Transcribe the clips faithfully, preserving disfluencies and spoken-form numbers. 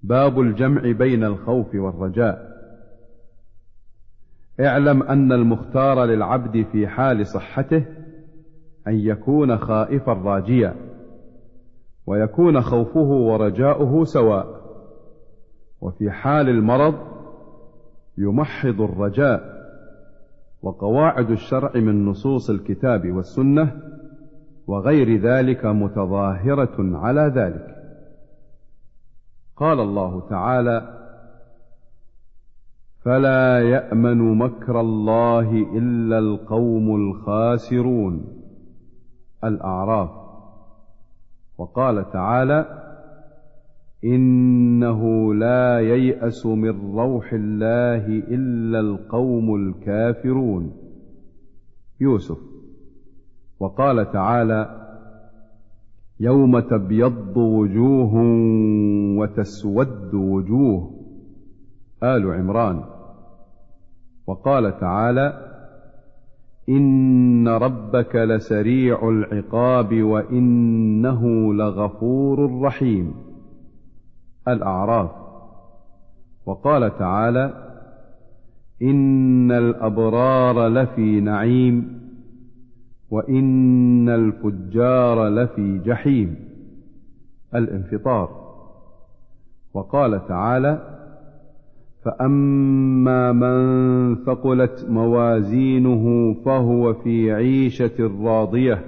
باب الجمع بين الخوف والرجاء. اعلم أن المختار للعبد في حال صحته أن يكون خائفا راجيا، ويكون خوفه ورجاؤه سواء، وفي حال المرض يمحض الرجاء. وقواعد الشرع من نصوص الكتاب والسنة وغير ذلك متظاهرة على ذلك. قال الله تعالى: فلا يأمن مكر الله إلا القوم الخاسرون، الأعراف. وقال تعالى: إنه لا ييأس من روح الله إلا القوم الكافرون، يوسف. وقال تعالى: يوم تبيض وجوه وتسود وجوه، آل عمران. وقال تعالى: إن ربك لسريع العقاب وإنه لغفور رحيم، الأعراف. وقال تعالى: إن الأبرار لفي نعيم وإن الفجار لفي جحيم، الانفطار. وقال تعالى: فأما من ثقلت موازينه فهو في عيشة راضية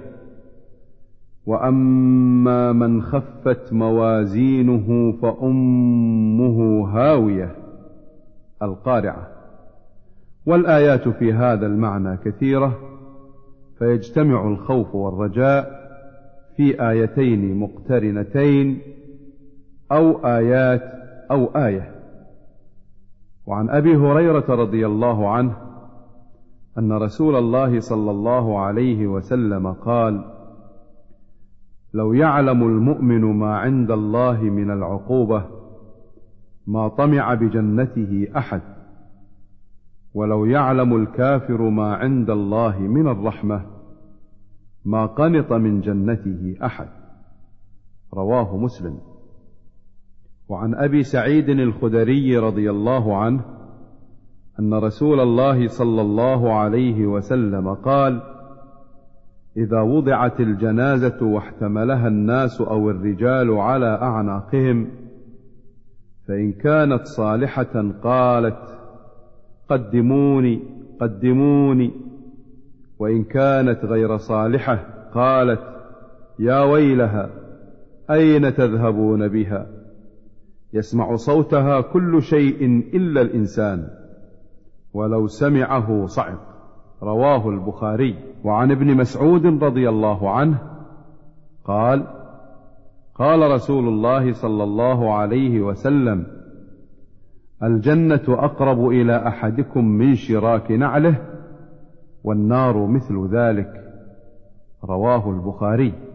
وأما من خفت موازينه فأمه هاوية، القارعة. والآيات في هذا المعنى كثيرة، فيجتمع الخوف والرجاء في آيتين مقترنتين أو آيات أو آية. وعن أبي هريرة رضي الله عنه أن رسول الله صلى الله عليه وسلم قال: لو يعلم المؤمن ما عند الله من العقوبة ما طمع بجنته أحد، ولو يعلم الكافر ما عند الله من الرحمة ما قنط من جنته أحد، رواه مسلم. وعن أبي سعيد الخدري رضي الله عنه أن رسول الله صلى الله عليه وسلم قال: إذا وضعت الجنازة واحتملها الناس أو الرجال على أعناقهم، فإن كانت صالحة قالت: قدموني قدموني، وإن كانت غير صالحة قالت: يا ويلها أين تذهبون بها؟ يسمع صوتها كل شيء إلا الإنسان، ولو سمعه صعق، رواه البخاري. وعن ابن مسعود رضي الله عنه قال: قال رسول الله صلى الله عليه وسلم: الجنة أقرب إلى أحدكم من شراك نعله، والنار مثل ذلك، رواه البخاري.